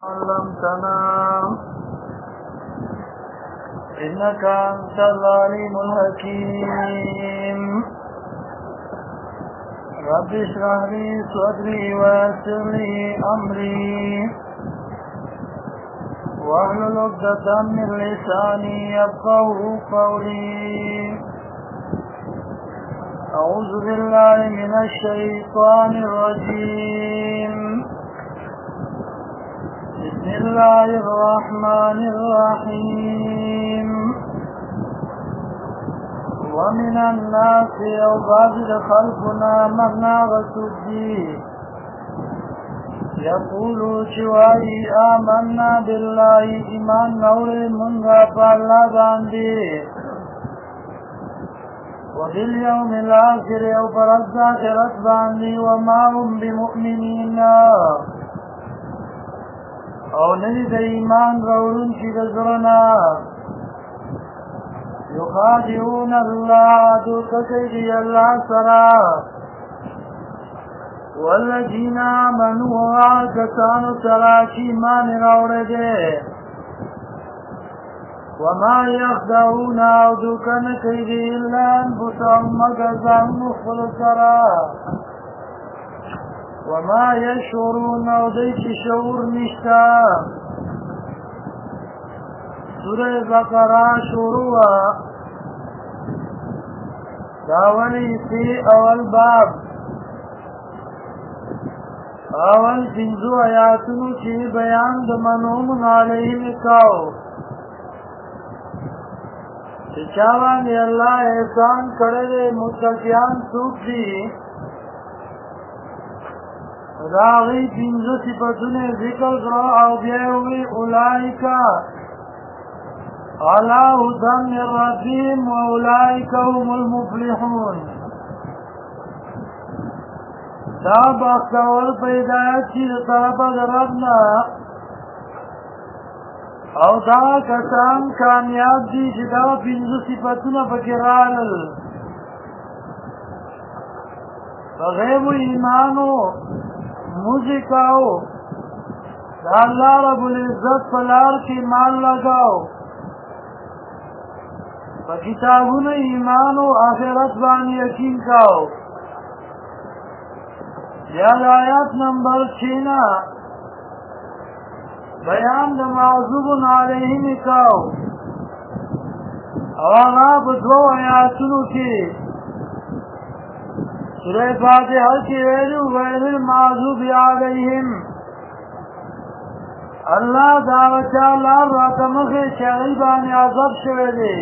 علمتنا إنك أنت العليم الحكيم رب اشرح لي صدري ويسر لي أمري واحلل عقدة من لساني يفقهوا قولي أعوذ بالله من الشيطان الرجيم بسم الله الرحمن الرحيم ومن الناس يغادر خلقنا منا وسجي يقول شوائي آمنا بالله إيمان نور منغا فالله باندي وباليوم الآخر وبرز آخرت باندي وما هم بمؤمنين او ندی د ایمان راوړون چې د زړه یخادعون الله دوکه کوي الله سره والذین آمنوا کسانو سره چې ایمان راوړی دی وما یخدعون او دوکه نه کوي الا انفسهم مګر ځانونه خپل سره وما يشعرون او دیچ شعور نشتا سورہ بقرہ شروع داولی سی اول باب اول پنځو آیاتونو چې بیان د منعوم علیهم کاو چې چا باندې الله احسان کړی دی متقیان څوک دي راغی پینزو صفتونه ذکر کرو او بیاوی اولائکا علا هدن من ربهم و اولائکا هم المفلحون دا بختور پیدایت چی طرف دربنا او دا کسان کامیاب دی چی دا پینزو صفتونه فکرانل فغیب ایمانو موزیکاو دا اللہ رب العزت پلار کی مال لگاو پا کتابون ایمان و آخرت بانی یقین کاو یا آیات نمبر 6 بیان دا معذوب علیہم کاو او آغا بدو آیاتونو کی سورہ فاتحہ کی ویلو غیر المعذوب علیہم اللہ دعوتا لار راتمخی شغیبانی عذاب شویدے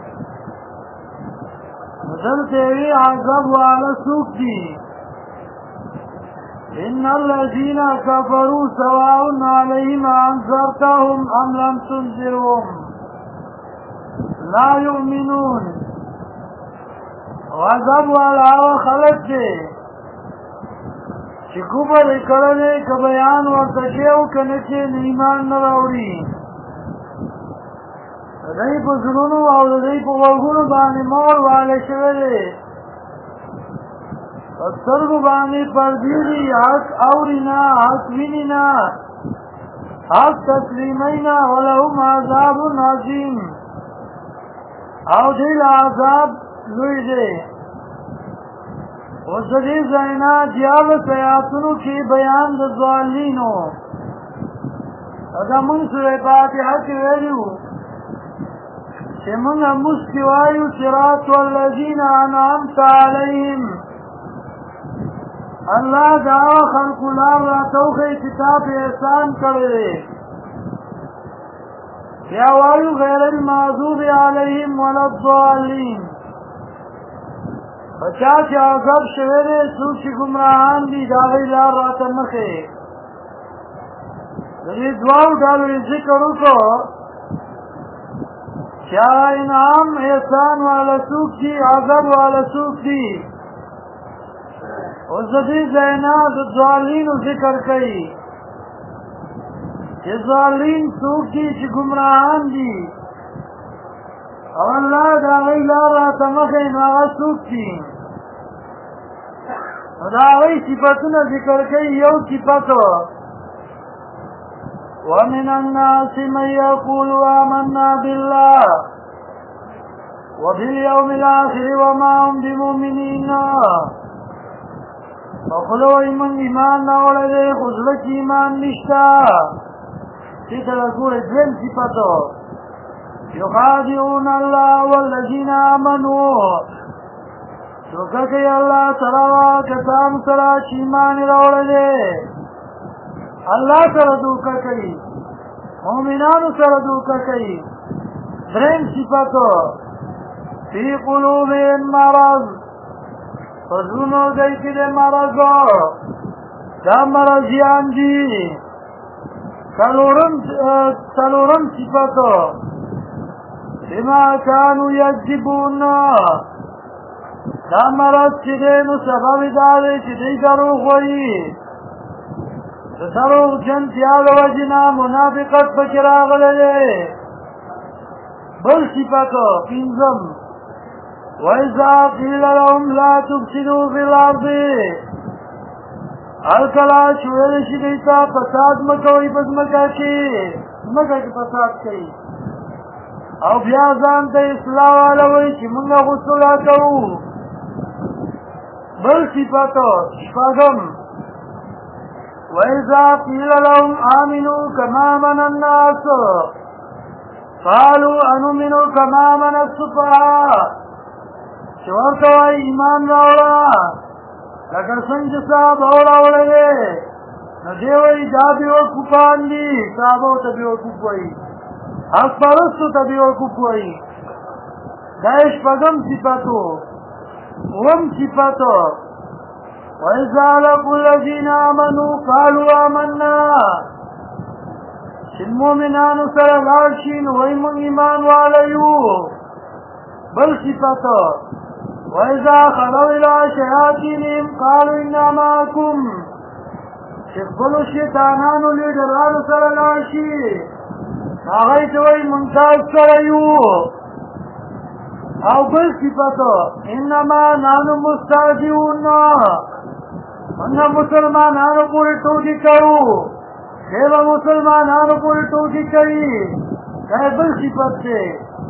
مدل تیوی عذاب والا سوک دی ان الذین کفروا سواء علیہم انذرتهم ام لم تنذرهم لا یؤمنون غضب والا خلق دے چی کبر کرنے که بیان ورتکیو کنچے ایمان نراوڑی دی پا ظلونو او دی پا وغونو بانی مور والے شوه دے سترگو بانی پردیدی حق اورینا حق وینینا حق تسلیمینا ولهم عذاب عظیم او دیل عذاب لوی دے اوس دې زینا دیال سیاتونو کې بیان د ظالمینو دا مونږ سره فاتحه کې ویلو چې مونږ مستوایو صراط والذین انعمت علیهم الله دا خلق الله توخی کتاب احسان کړی یا وایو غیر المغضوب علیهم ولا الضالین بچا چې عذاب شوه دې څوک چې ګمراهان دي دا غي لار راته مخه دې دواو ډالو ذکر وکړو چې انعام احسان والا څوک دي عذاب والا څوک دي او دې زینا د ظالمینو ذکر کوي چې ظالم څوک دي چې ګمراهان دي او الله دا غي لار راته مخه نو هغه څوک دي دا غي صفاتونه ذکر کوي یو صفات ومن الناس من يقول آمنا بالله وباليوم الآخر وما هم بمؤمنين فخلوی من ایمان ناوڑے خزلک ایمان نشتا تیتا لکور دویم صفتو یخادعون اللہ والذین آمنوا سوککی اللہ سروا کسان سرا چیمان راوڑے اللہ سر دوکا کئی مومنان سر دوکا کئی درین صفتو فی قلوبهم مرض فزونو دیکی دے مرضو دا مرضیان دی سلورم صفتو بما کانو یجبون دا مرض چی دے نو سبب دارے چی دی دروغ وئی دروغ جنتیال وجنا منافقت بکراغ لے بل صفتو پینزم وَإِذَا قِيلَ لَهُمْ لَا تُفْسِدُوا فِي الْأَرْضِ الکلا چویل شي دیتا فساد مکوئی پس مکا کی فساد کئی او بیا ځان ته اصلاح والوئی چی منگا غسولا کو بل صفتو شپاگم وَإِذَا قِيلَ لَهُمْ آمِنُوا كَمَا آمَنَ النَّاسُ قَالُوا أَنُؤْمِنُ كَمَا آمَنَ السُّفَهَاءُ چورتا وائی ایمان راوڑا لکر سنج صاحب اور راوڑے دے ندیوئی دا بیوکوپان دی صحابو تا بیوکوپوئی حق پرستو تا بیوکوپوئی دائش پگم صفتو وم صفتو وَإِذَا لَقُوا الَّذِينَ آمَنُوا قَالُوا آمَنَّا چن مومنانو سر لارشین ویمون ایمان والیو بل صفتو وَإِذَا خَلَوْا إِلَىٰ شَيَاطِينِهِمْ قَالُوا إِنَّا مَعَكُمْ شخبلو شیطانانو لیڈرانو سر لاشی آغایت وی منتاز سریو او بل صفتو انما نانو مستعجیون منگا مسلمانانو پوری ٹوکی کرو دیوا مسلمانانو پوری ٹوکی کری یہ بل صفت سے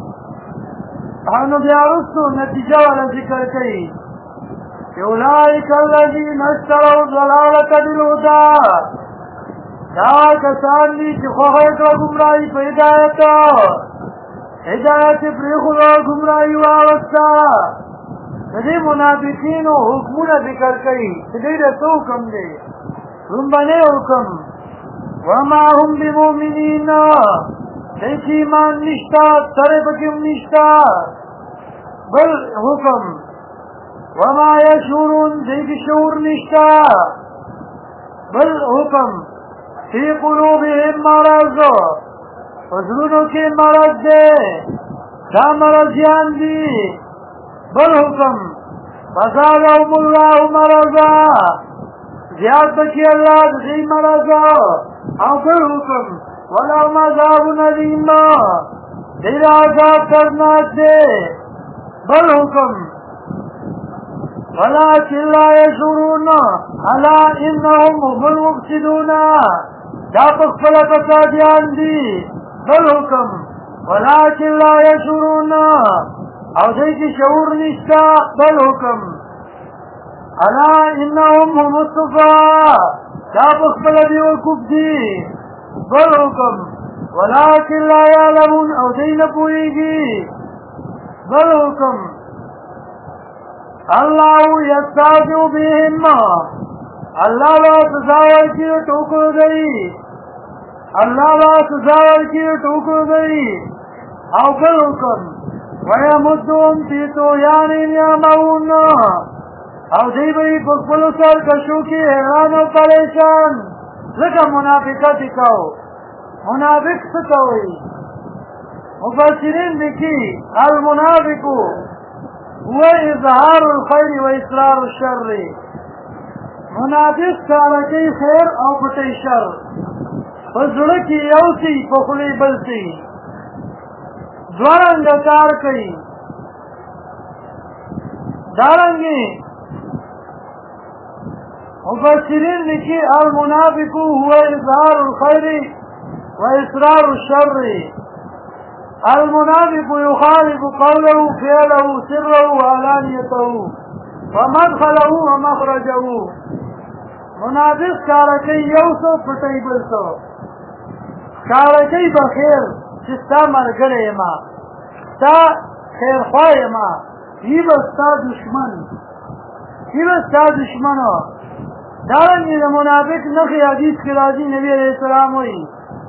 انو بیارستو نتیجہ والا ذکر کئی کہ اولئک الذین اشتروا الضلالۃ بالہدی دا کسان دی چې خوښه کړه گمراهی په هدایت پرېښوده گمراهی واوسته د دې منافقینو حکمونه ذکر کوي چې دوی ته څه حکم دی لومبنی حکم وما هم بمؤمنین دی چې ایمان نشته سره پکې هم نشته بل حکم وما یشعرون دی کې شعور نشته بل حکم فی قلوبهم مرض فزلونو کې مرض دی دا مرضیان دي بل حکم فزادهم الله مرضا زیاد بکی اللہ دې مرض او بل حکم ولهم عذاب علیم دیر عذاب دردناک دے بل حکم ولكن لا يشعرون الا انهم هم المفسدون دا پخپل فسادیان دی بل حکم ولكن لا يشعرون او دې کې شعور نشتا بل حکم الا انهم هم السفهاء دا پخپل دی وکوب دی بل حکم ولكن لا يعلمون او دې نه پوهیږي بل حکم الله يستهزئ بهم اللہ لا تزاور کی ٹوکر گئی اللہ لا تزاور کی ٹوکر گئی او بل حکم وَيَمُدُّهُمْ فِي طُغْيَانِهِمْ يَعْمَهُونَ او دی بھئی پکپلو سر کشو کی حیران و پریشان لکا منافقت کاؤ منافق سکوئی مفسرین لکی المنافقو هو اظهار الخير وإسرار الشر منافق کارکی خیر او پټی شر پزړه کې یو سی په خولې بل سی دوارنګ کار کوي دارنګي مفسرین لیکي المنافق هو اظهار الخير وإصرار الشر. المنافق يخالف قوله فعله سره وعلانيته ومدخله ومخرجه. منافق کارکی یو سو پټی بل سو، کارکی بخیر چې ستا ملګری یما، ستا خیرخوا یما، ای به ستا دشمن، ای به ستا دشمن. دارنګې د منافق نښې حدیث کې راځي، نبي علیه السلام وایي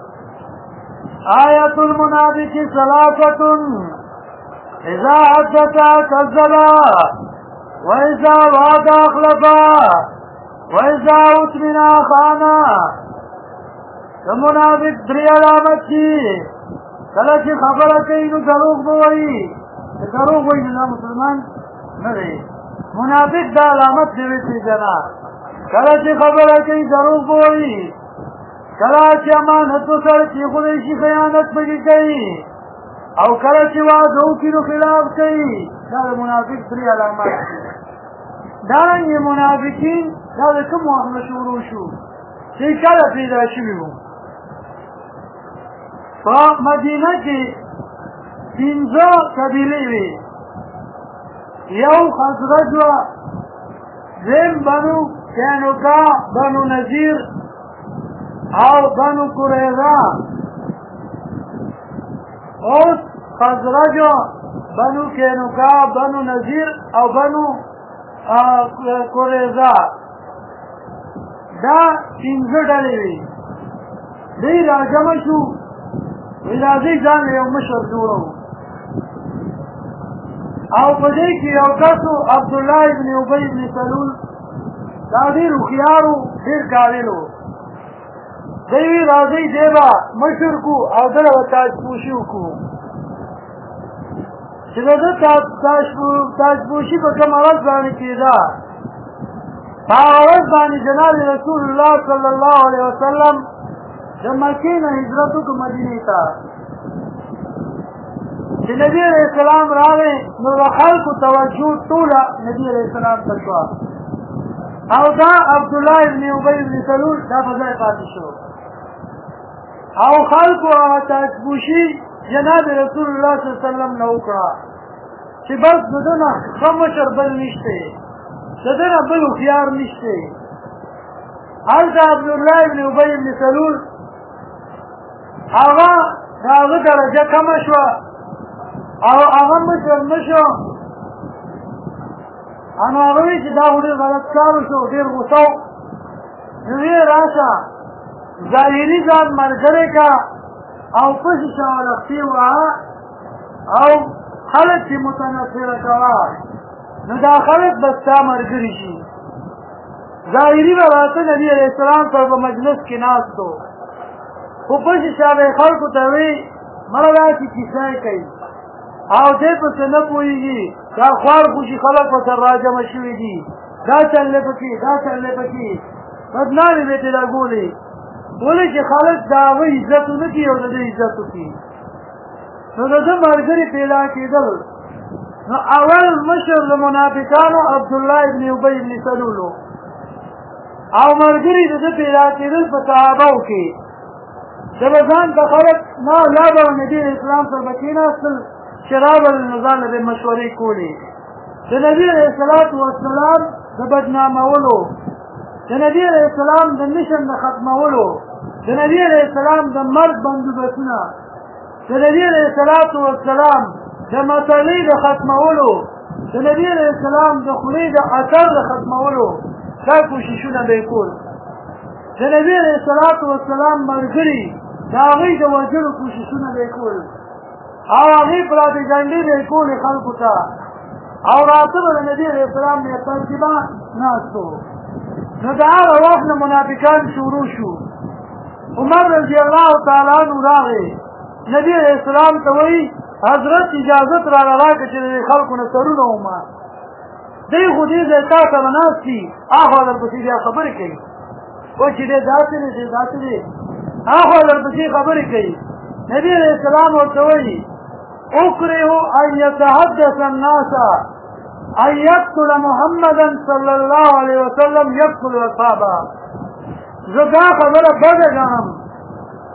آیت المنافق ثلاثة اذا حدث كذب واذا وعد اخلف واذا اؤتمن خان. د منافق درې علامت دي، کله چې خبره کوي نو دروغ به وایي، دروغ وایي نو مسلمان نه دی. منافق دا علامت دی وپېژنه، کله چې خبره کوي دروغ به وایي، کله چې امانت وسره چې خدای شي خیانت پکې کوي، او کله چې وعده وکړي نو خلاف کوي. دا د منافق درې علامات دي. دارنګې منافقین دا د کوم وخت نه شروع شو چې کله پیدا شوي وو. په مدینه کې 15 قبیلې وې، یو خزرج وه، دویم بنو قینقاع، بنو نذیر او بنو قریظه. اوس خزرج، بنو قینقاع، بنو نذیر او بنو قریظه دا 15 ډلې وې. دوی راجمع شو، راځئ ځان یو مشر جوړو. او په دې کې یو کس و عبدالله ابن ابی ابن سلول، دا ډېر هوښیار و، ډېر قابل و. دی وی راځئ دی به مشر کړو او دله به تاجپوشي وکړو. چې د ده تاجپوشي په کوم عوض باندې کېده، په عوض باندې جناب رسول الله صلی الله علیه وسلم د مکې نه هجرت وکړو مدینې ته. چې نبي علیه السلام راغی نو د خلکو توجه ټوله نبي علیه السلام ته شوه، او دا عبدالله ابن ابی ابن سلول دا په ځای پاتې شو، او خلکو هغه تاجپوشي جناب رسول الله صلی الله علیه وسلم نه وکړه چې بس د ده نه ښه مشر بل نشته، د ده نه بل هوښیار نشته. هلته عبدالله ابن ابی ابن سلول هغه د هغه درجه کمه شوه او هغه مشر نه شو. نو هغه وایي چې دا خو ډېر غلط کار وشو، ډېر غوسه و. نو ویې راشه ظاهري ځان ملګری که او پسې شاولختې ووهه او خلک چې متنفره کوه، نو دا خلک به ستا ملګري شي. ظاهري به راته نبي علیه السلام سره په مجلس کې ناست و، خو پسې شا به یې خلکو ته وایي مړه داسې کیسه یې کوي او دی پسې نه پوهېږي، دا خوار خوشي خلک ورسره راجمع شوي دي، دا چل دی پکې، دا چل دی پکې، بدنامې به یې ترې راګولې. ولې چې خلک د هغه عزت ونه کړي او د ده عزت وکړي، نو د ده ملګري پیدا کېدل. نو اول مشر د منافقانو عبدالله ابن ابی ابن سلول و، او ملګري د ده پیدا کېدل په صحابهو کې. د به ځان ته خلک ما لا به نبي علیه السلام سره به کېناستل، چې رابل نو ځان له به مشورې کولې د نبي علیه السلام د بدنامولو، د نبي علیه السلام د مشن د ختمولو، د نبي علیه السلام د مرګ بندوبستونه، د نبي علیه السلام د مسلې د ختمولو، د نبي علیه السلام د خولې د اثر د ختمولو، دا کوششونه به یې کول. د نبي علیه السلام ملګري د هغوی د وژلو کوششونه به یې کول، او هغې پراپېګنډې به یې کولې خلکو ته، او راته به د نبي علیه السلام نه ترجیبه ناست و. نو د هغه وخت نه منافقان شروع شو. عمر رضی الله تعالی عنه راغی، نبي علیه السلام ته وایي حضرت اجازت راله راکړه چې د خلکو نه سرونه وما، دی خو دې ځای تا ته به ناست دي، هاخوا درپسې بیا خبرې کوي، وایي چې دی داسې دی، دی داسې دی، هاخوا درپسې خبرې کوي. نبي علیه السلام ورته وایي اکره ان یتحدث الناس ان یقتل محمدا صلی الله علیه وسلم یقتل اصحابه. زه دا خبره بده ګڼم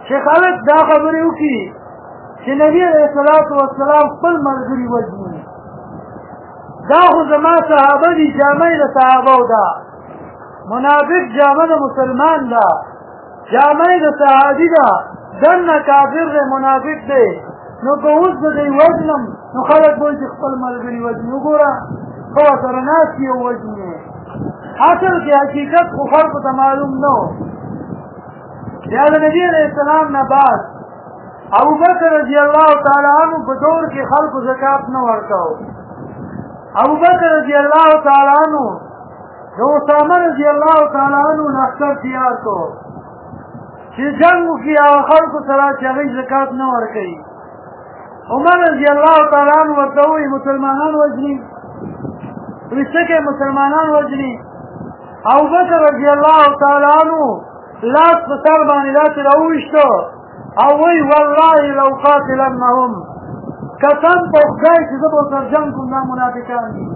چې خلک دا خبرې وکړي چې نبي علیه الصلاة والسلام خپل ملګري وژني. دا خو زما صحابه دي، جامه یې د صحابو ده. منافق جامه د مسلمان ده، جامه یې د صحابي ده. دننه کافر دی، منافق دی. نو که اوس به دی وژنم نو خلک به وایي چې خپل ملګري وژني. وګوره ښه ورسره ناست یې ووژني. اصل کې حقیقت خو خلکو ته معلوم نه و. بیا د نبي علیه السلام نه بعد ابوبکر رضی الله تعالی عنه په دور کې خلکو زکات نه ورکاو. ابوبکر رضی الله تعالی عنه د اسامه رضی الله تعالی عنه لښکر تیار کړو چې جنګ وکړي هغه خلکو سره چې هغوی زکات نه ورکوي. عمر رضی الله تعالی عنه ورته ووایي مسلمانان وژني، وایي څه کوې مسلمانان وژني. ابوبکر رضی الله تعالی عنه لاس په سر باندې داسې راوویشته او وایي والله لو قاتلنهم، قسم په خدای چې زه به ورسره جنګ کوم، دا منافقان دي.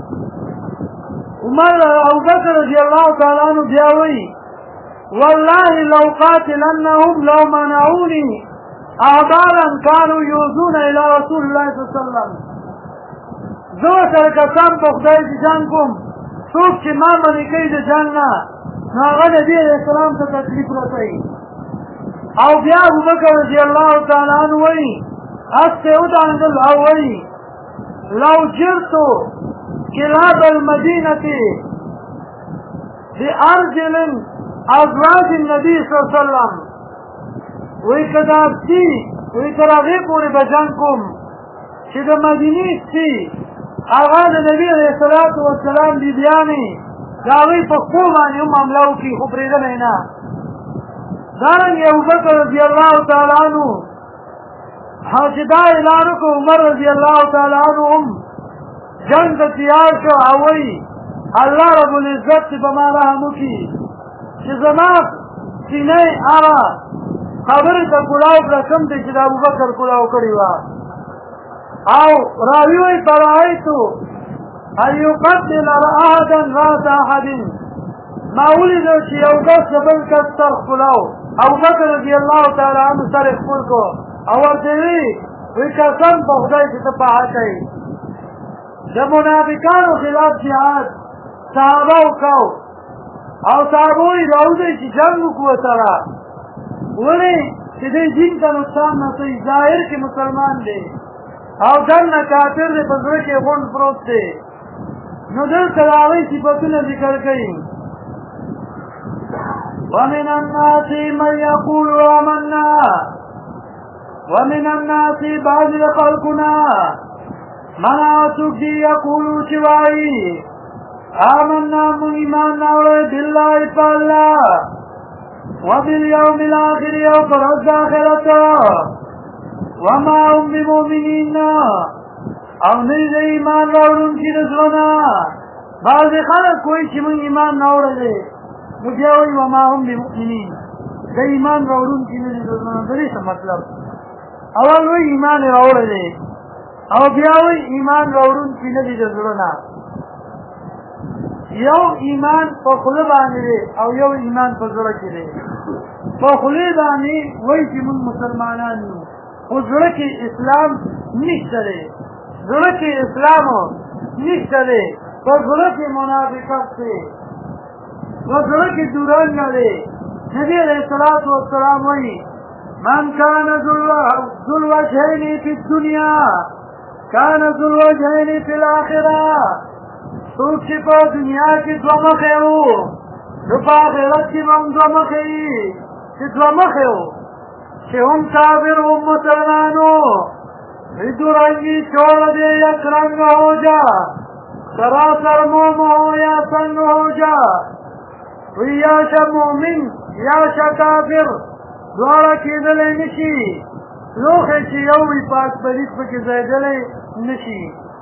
ابوبکر رضی الله تعالی عنه بیا وایي والله لو قاتلنهم لو منعوني اعدالا كانوا يؤذون الى رسول الله صلی الله علیه وسلم. زه ورسره قسم په خدای چې جنګ کوم، څوک چې ما منې کوي د جنګ نه نو هغه نبي علیه السلام ته تکلیف رسوي. او بیا ابوبکر رضی الله تعالی عنه وایي هسې ودانګل او وایي لو جرت كلاب المدینة بأرجل ازواج النبي صلی الله علیه وسلم. وایي که دا سپي وایي تر هغې پورې به جنګ کوم چې د مدینې سپي هغه د نبي علیه الصلاة والسلام بیبیانې د هغوی په پښو باندې هم حمله وکړي، خو پرېږدی نه. دارنګې ابوبکر رضی الله تعالی عنه چې دا اعلان وکړو، عمر رضی الله تعالی عنه هم جنګ ته تیار شو او وایي الله رب العزت چې په ما رحم وکړي چې زما سینه هغه خبرې ته کلاو کړه کوم دی چې د ابوبکر کلاو کړې وه. او راوي وایي فرأیتو ان یقتل احدا راس احد، ما ولیدل چې یو کس د بل کس سر خپلاو. ابوبکر رضی الله تعالی عنه سر یې خپل کړو او ورته وایي قسم په خدای چې ته په حقه یې. د منافقانو خلاف جهاد صحابهو کو او صحابه یې راوځئ چې جنګ وکړو ورسره. ولې چې دی دین ته نقصان نه کوي، ظاهر کې مسلمان دی او دننه کافر دی، په زړه کې غونډ پروت دی. نو دلته د هغوی صفتونه ذکر کوي. ومن الناس من يقول آمنا، ومن الناس بعض خلقنا من آسوک دی یقولو چوائی آمنا من ایمان ناوڑے باللہ پا اللہ وبالیوم الاخر یو پر از آخرتا وما هم بمؤمنین او نیز ایمان راوڑن کی رسولنا. بعض خلق کوئی چی من ایمان ناوڑے دے مجھوئی وما هم بمؤمنین دا ایمان راوڑن کی رسولنا. دری سا مطلب اول وی ایمان راوڑے دے او بیاوی ایمان راوڑن کی ندی رسولنا. یو ایمان په خوله باندې دی او یو ایمان په زړه کې دی. په خوله باندې وایي چې موږ مسلمانان یو، خو زړه کې اسلام نشته دی، زړه کې اسلام نشته دی، په زړه کې منافقت دی، په زړه کې دوران دی. نبی علیه الصلاة والسلام وایي من کان ذو الوجهین فی الدنیا کان ذو الوجهین فی الاخرہ. څوک چې په دنیا کې دوه مخې وو نو په آخرت کې به هم دوه مخې وي، چې دوه مخې وو چې هم کافر هم مسلمان وو. دو رنگی چھوڑ دے یک رنگ ہو جا، سراسر موم ہو یا سنگ ہو جا. یا شا مومن یا شا کافر دوارا کیدلے نشی، لوخے چی یوی پاک پریس پکی زیدلے نشی.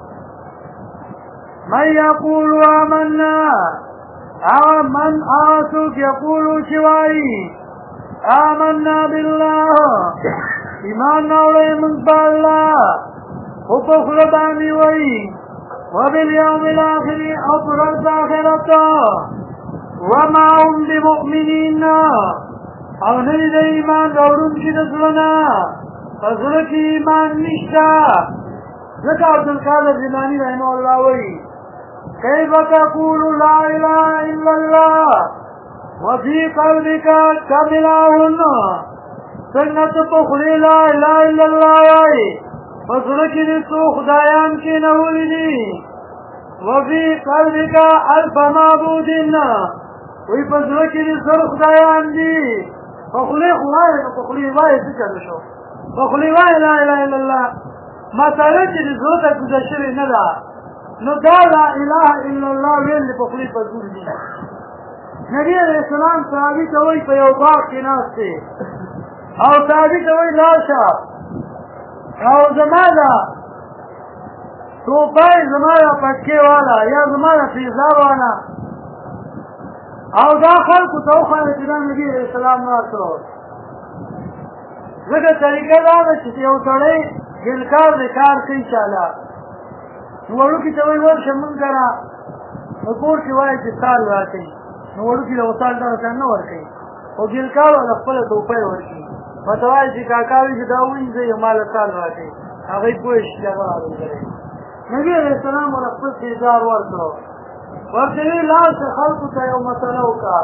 من یقول آمنا، من آسوک یقولو شوائی آمنا باللہ، ایمان نوڑے من پا اللہ خفق ربانی وئی وبالیوم الاخر اپرد آخرتا وما هم بمؤمنین، او نه د ایمان راوړونکي د زړه نه په زړه کې ایمان نشته. ځکه عبدالقادر جیلاني رحمه الله وایي کیف تقول لا اله الا الله وفي قلبك كملاهن، څنګه ته په خولې لا اله الا الله وایي په زړه کې دې څو خدایان کېنولي دي. وفي قلبك الف معبود، وایي په زړه کې دې زر خدایان دي. په خولې خو وایي نو په خولې وایي څه چل شو، په خولې وایي لا اله الا الله، مسله چې د زړه ته ګوزه شوې نه ده نو دا لا اله الا الله ویل په خولې په زور دي. نبي علیه السلام صحابي ته وایي په یو باغ کې ناست دی او صحابي ته وایي لاړ شه او زما ده ټوپۍ زما ده پټکې والا یا زما ده پیزار والا او دا خلکو ته وښایه چې دا نبي علیه السلام ناست و. ځکه طریقه دا ده چې یو سړی ګلکار د کار کوي چاله نو وړوکي ته وایي ورشه مونږ کره نو کور کې وایي چې سال راکوي نو وړوکي له وسال دغه شان نه ورکوي خو ګلکار والا خپله ټوپۍ ورکوي ورته وایي چې کاکا وایي چې دا ووینځئ او ما له سال راکوي هغه یې پوه شي چې هغه راوړي. نبي علیه السلام ورته خپل سیزار ورکړو ورته ویې لاړ شه خلکو ته یو مسله وکړه،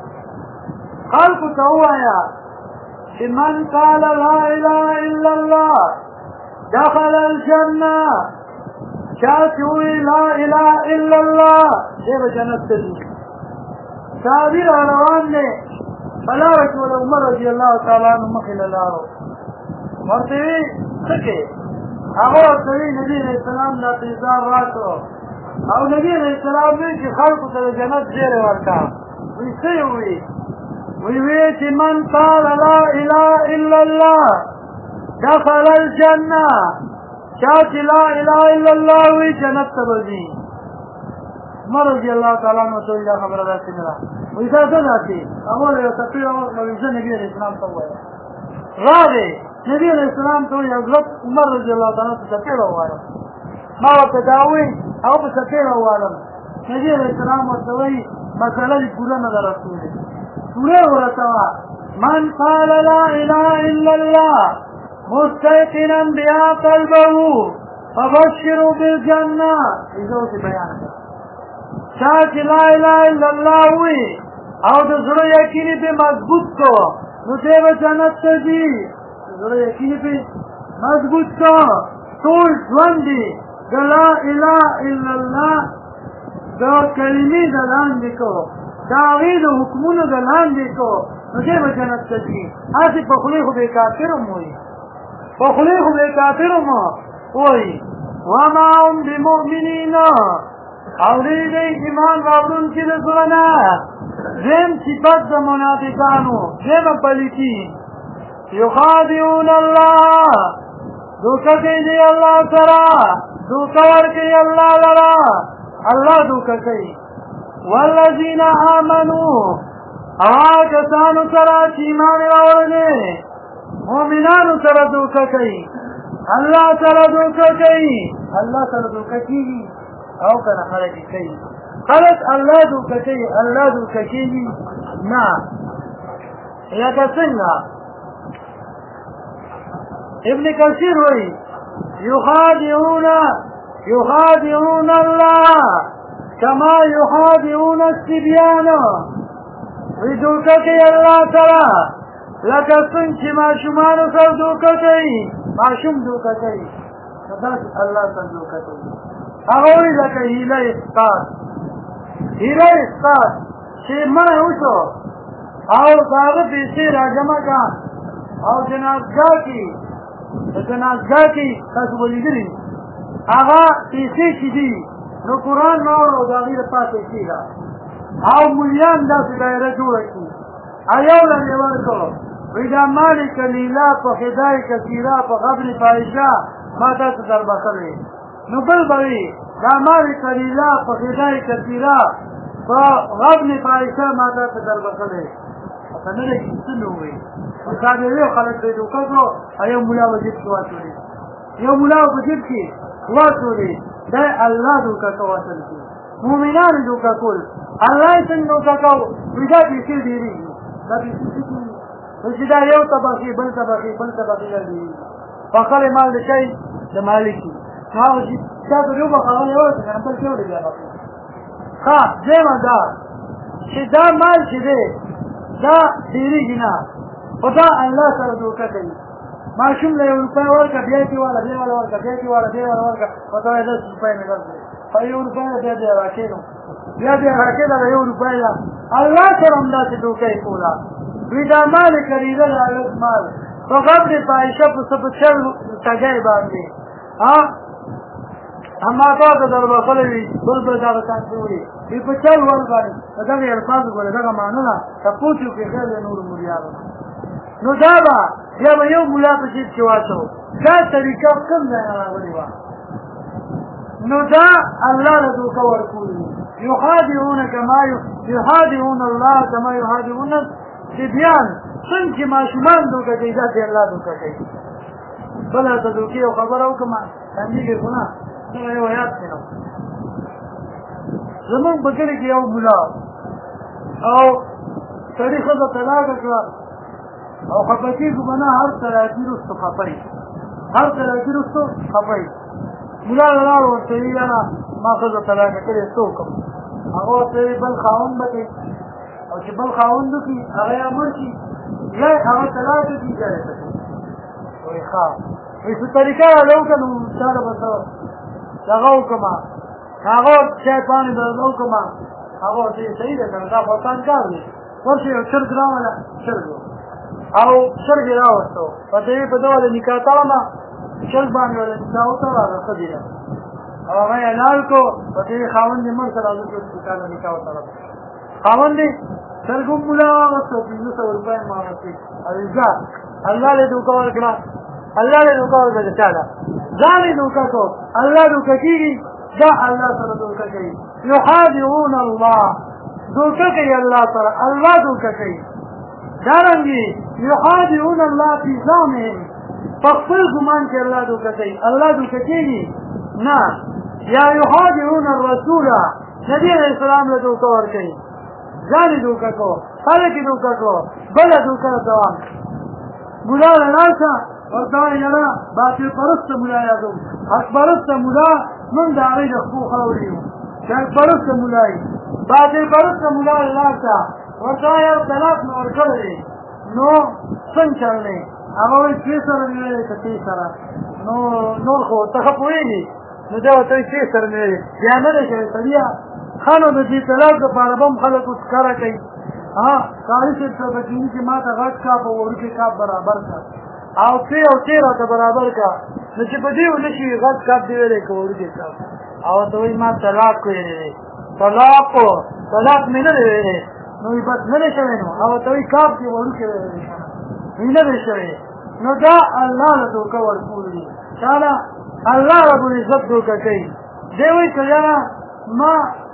خلکو ته ووایه چې من قال لا اله الا الله دخل الجنه، چا چې ووایي لا اله الا الله دی به جنت ته ځي. صحابي را روان دی په لاره کې ورته عمر رضي الله تعالی عنه مخې له لاړو ورته ویې څه کوې؟ هغه ورته ویې نبي علیه السلام دا پیزار راکړو او نبي علیه السلام ویې چې خلکو ته د جنت زیری ورکړه. وایي څه یې ووایي؟ ویې چې من قال لا اله الا الله دخل الجنه، چا چې لا اله الا الله وایي جنت ته به ځي. عمر رضي الله تعالی عنه ته دا خبره داسې نه ده. وایي دا څه داسې؟ هغه یو څپې راوړې زه نبي علیه السلام ته ووایم راغې نبي علیه السلام ته وایي حضرت عمر رضي الله تعالی عنه ته څپې راووایم. ما ورته دا ووایي هغه په څپې راووالم. نبي علیه السلام ورته وایي مسله دې پوره نه ده رسولې، پوره ورته وه من قال لا اله الا الله مستيقنا بها قلبه فبشروا بالجنه. ایزه اوسې بیان کړه چا چې لا اله الا الله وایي او د زړه یقین یې پرې مضبوط کړو نو دی به جنت ته ځي. د زړه یقین یې پرې مضبوط کړو ټول ژوند یې د لا اله الا الله د کلمې د لاندې کړو د هغې د حکمونو د لاندې کړو نو دی به جنت ته ځي. هسې په خولې خو بې کافر هم وایي، په خولې خو بې کافر هم وایي وما هم بمؤمنین او دی دی ایمان راوړونکي د زړه نه. دویم صفت د منافقانو دویمه پلیتي یخادعون الله، دوکه کوي دی الله سره، دوکه ورکوي الله لره، الله دوکه کوي. والذین آمنوا هغه کسانو سره چې ایمان یې راوړلی مؤمنانو سره دوکه کوي، الله سره دوکه کوي. الله سره دوکه کېږي او کنه خلک یې کوي، خلک الله دوکه کوي الله دوکه کېږي نه. لکه څنګه ابن کثیر وایي یخادعون الله کما یخادعون الصبیان، وایي دوکه کوي الله سره لکه څنګه چې ماشومانو سره دوکه کوي، ماشوم دوکه کوي نو داسې الله سره دوکه کوي. هغه وایي لکه هیله اسقاط، هیله اسقاط چې مړی وشو او د هغه پیسې راجمع کړه او جنازګاه کې د جنازګاه کې تاسو به لیدلي هغه پیسې چې دي نو قرآن راوړه او د هغې دپاره پیسې ده او مولیان داسې دایره جوړه کړي او یو له یې ورکړو وایي دا مالک لیلا په خدای کثیره په غبن فاحشه ما تاسو در بخلوې. نو بل به وي دا مالک لیلا په خدای کثیره په غبن فاحشه ما تاسو در بخلوې. ورته نه دی څه نه ووایي مصادرې خلک به یې دوکه کړو او یو ملا به جیب کې واچولې، یو ملا به جیب کې واچولې. دا الله دوکه کواتل کړي، مؤمنان دوکه کول الله یې څنګه دوکه کو وایي دا پیسې ډېرېږي، دا پیسې څه کېږي نو چې دا یو طبقې بل طبقې لري فخر مال د شي د مالکي هغه چې تاسو یو بخښنه یو څه نه بل څه ولګا ها زما دا چې دا مال چې دی دا تیریږي نه خدا الله سره دوکه کوي ماشوم له یو روپۍ ورکړه بیا کې والا بیا والا ورکړه بیا کې والا بیا والا ورکړه خدا یې 10 روپۍ مې ورکړه په یو روپۍ بیا راکېنو بیا راکېدا یو روپۍ الله سره هم داسې دوکه کولا دوی دا مال خریدل الګ مال په غبر پایشه په سب چل تګای باندې ها اما تاسو دربا خلوی بل دا تاسوي په چل ور باندې دا یې الفاظ ګوره دا معنی تاسو کې خیر نور مليارو نو دا بیا به یو مولا په چې واچو دا طریقه کوم ځای راغلی و نو دا الله له دوکه ورکول يحادثون الله كما يحادثون الصبيان څنګه ماشومان دوکه کوي دا الله دوکه کوي بل ته دوکه او خبر او کما باندې ګونه دا یو یاد کړو زمون بګری کې یو مولا او تاریخ د طلاق کړه او خپکی ګمنه هر تراتی رستو خپای مولا الله ورته یانا ما خو طلاق کړي څوک هغه ته بل خاون بته او چې بل خاون دوی هغه امر شي یا هغه طلاق دي کوي وای ښا په طریقه له کنه سره وته هغه کما هغه شیطان درلو کما هغه دې صحیح ده کنه دا وطن کار دی ورشي شرګ راواله شرګ او شرګ راوستو په دې په ډول نکاح تاوما شرګ باندې ولا دا اوته راځي دی او هغه اعلان کو په دې خاوند دې مر سره راځي چې کله نکاح وتره خاوند دې سرګم مولا واستو 200 روپے ماوتي اځه الله له دوکا ورکړه الله له دوکا ورکړه چاله ځانې دوکا کو الله دوکا کیږي دا الله سره دوکا کوي يحادثون الله دوکا کوي الله سره الله دوکا کوي دارنګي يحادثون الله في ذمهم فخر ګمان کې الله دوکا کوي الله دوکا کوي نه یا يحادثون الرسول نبی علیہ السلام له دوکا ور کوي ځانې دوکا کو خلک دوکا کو بل دوکا دوام مولا راځه ورته نه باطل پرست مولا یادو حق پرست مولا من دا غي د خو خوريو شرک پرست مولای باطل پرست مولا الله تا ورته یو طلاق نور کړی نو څنګه چلنه هغه چې سره نه کتی سره نو خو ته پوېږي نو دا ته چې سره نه بیا نه شي سړیا خانو د دې طلاق په اړه هم خلکو ښکارا کوي ها کاری څه په دې کې ما ته غټ کا په ورکه کا برابر کا او ته را برابر کا نو چې په دې ولشي غټ کا دی ویلې کو ورکه کا او ته ما طلاق کوي طلاق مې نه ویلې نو یې بس نه شوی نو او ته کا دی ورکه ویلې نه شوی نو دا الله له دوکا ورکول دي تعالی الله رب العزت دوکا کوي دی وی کله ما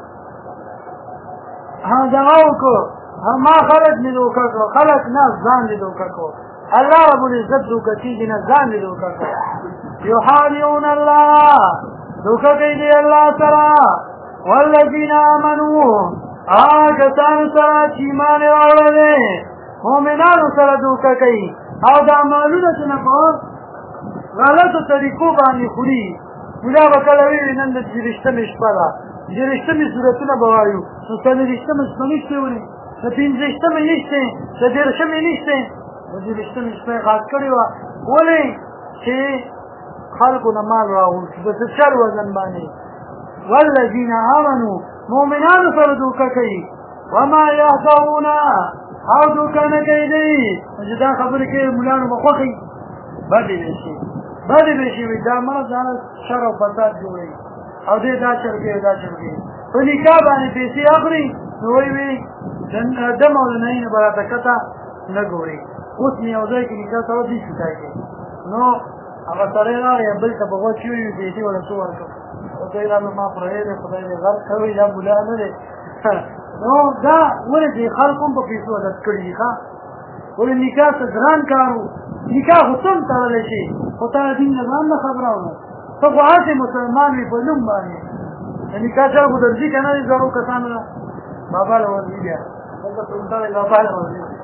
ها دعاو کو ما خلق نه دوکا کو خلق نه ځان دې دوکا کو الله رب العزت دوکا کیږي نه ځان دې دوکا کو يحادثون الله دوکا کوي الله تعالی والذین آمنوا کسان سره چې ایمان راوړل مؤمنانو سره دوکا کوي او دا مالونه چې نه په غلطو طریقو باندې خوري مولا وکړه وی نن د رښتینې شپه ده د رښتینې صورتونه به وایو نو څه د رښتینې شپه نشته ونی د پنځه شپه نشته د درشمې نشته د رښتینې شپه خاص کړی و ولې چې خلکو نه مال راوړل د څر وزن باندې والذین آمنوا مؤمنان سره دوکا کوي وما يهدون او دوکا نه کوي دی چې دا خبره کې مولانو مخوخي باندې بشي وي دا ما ځان شر او فساد جوړي او دې دا چرګي په نکاح باندې پیسې اخلي نو وي د مولانه نه براته کته نه ګوري اوس نه او ځای کې نکاح ته دي شتای نو هغه سره راغی بل ته بغو چې وي دې ولا څو ورکو او دا نه ما پرې نه خدای دې غر کوي یا مولانه نه نو دا ولې خلکو په پیسو د کړی ښا ولې نکاح څه ګران کارو نکاح حسن تړل شي خو ته دین نه ځان خبرونه ته واځي مسلمان په نوم باندې نکاح سره د دې کنه زرو کسان بابا له ورځي بیا دا څنګه بابا له ورځي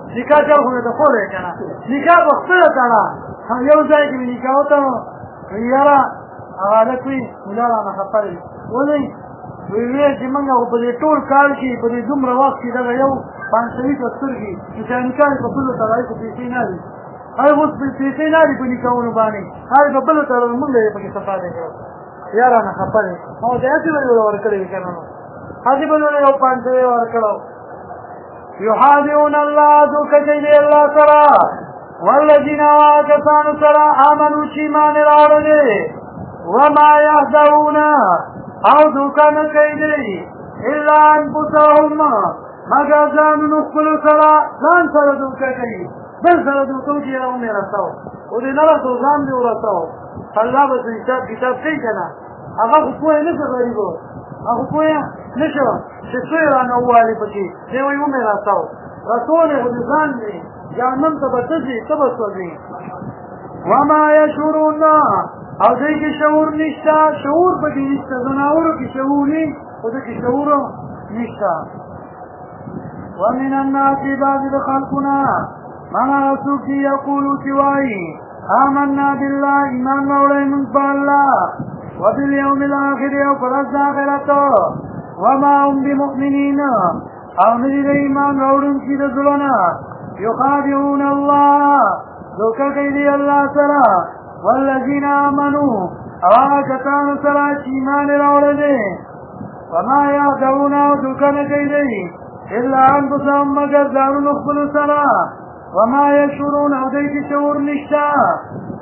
نکاح چل خو مې ته خولی که نه نکاح په خپله تړه یو ځای کې مې نکاح وتړو یاره هغه هلک وي ملا رانه خفه دی ولې ویې چې موږ خو په دې ټول کال کې په دې دومره وخت کې دغه یو 500 سترګې چې چا نکاح په بلو تړی خو پیسې نه دي هغه اوس پیسې نه دي په نکاحونو باندې هغه په بلو تړل موږ یې پکې صفا دی کړو یا رانه خفه دی او داسې به یې ورکړی وي که نه نو هسې به یو 500 ورکړو یحادعون الله دوکه کوي دی الله سره والذین کسانو سره آمنو چې ایمان یې راوړلی وما یهدعون او دوکه نه کوي دی الا انفسهم مگر ځانونو خپلو سره ځان سره دوکه کوي بل سره دوکه وکړي یاره ومې رسو او دې نه رسو ځان دې ورسو الله به حساب کتاب کوي که نه هغه خو پوهه نه شو غریبو هغه پوهه نه شو چې څه یې رانه ووالې پکې دی وایي ومې رسو رسول یې خو دې ځان دی جهنم ته به ته ځې ته به سوځې وما یشعرون او دوی کې شعور نشته شعور پکې نشته ځناورو کې شعور وي خو دوی کې شعور نشته ومن الناس بعض خلقنا من څوک چې یقولو چې وایي آمنا بالله ایمان راوړی موږ په الله وبالیوم الاخر او په ورځ د آخرت وما هم بمؤمنین او نه دي د ایمان راوړونکي د زړه نه یخادعون الله دوکه کوي دی الله سره والذین آمنوا او هغه کسانو سره چې ایمان یې راوړلی وما یهدعون او دوکه نه کوي دی الا انفسهم مگر ځانونو خپلو سره وما یشعرون او دوی کې شعور نشته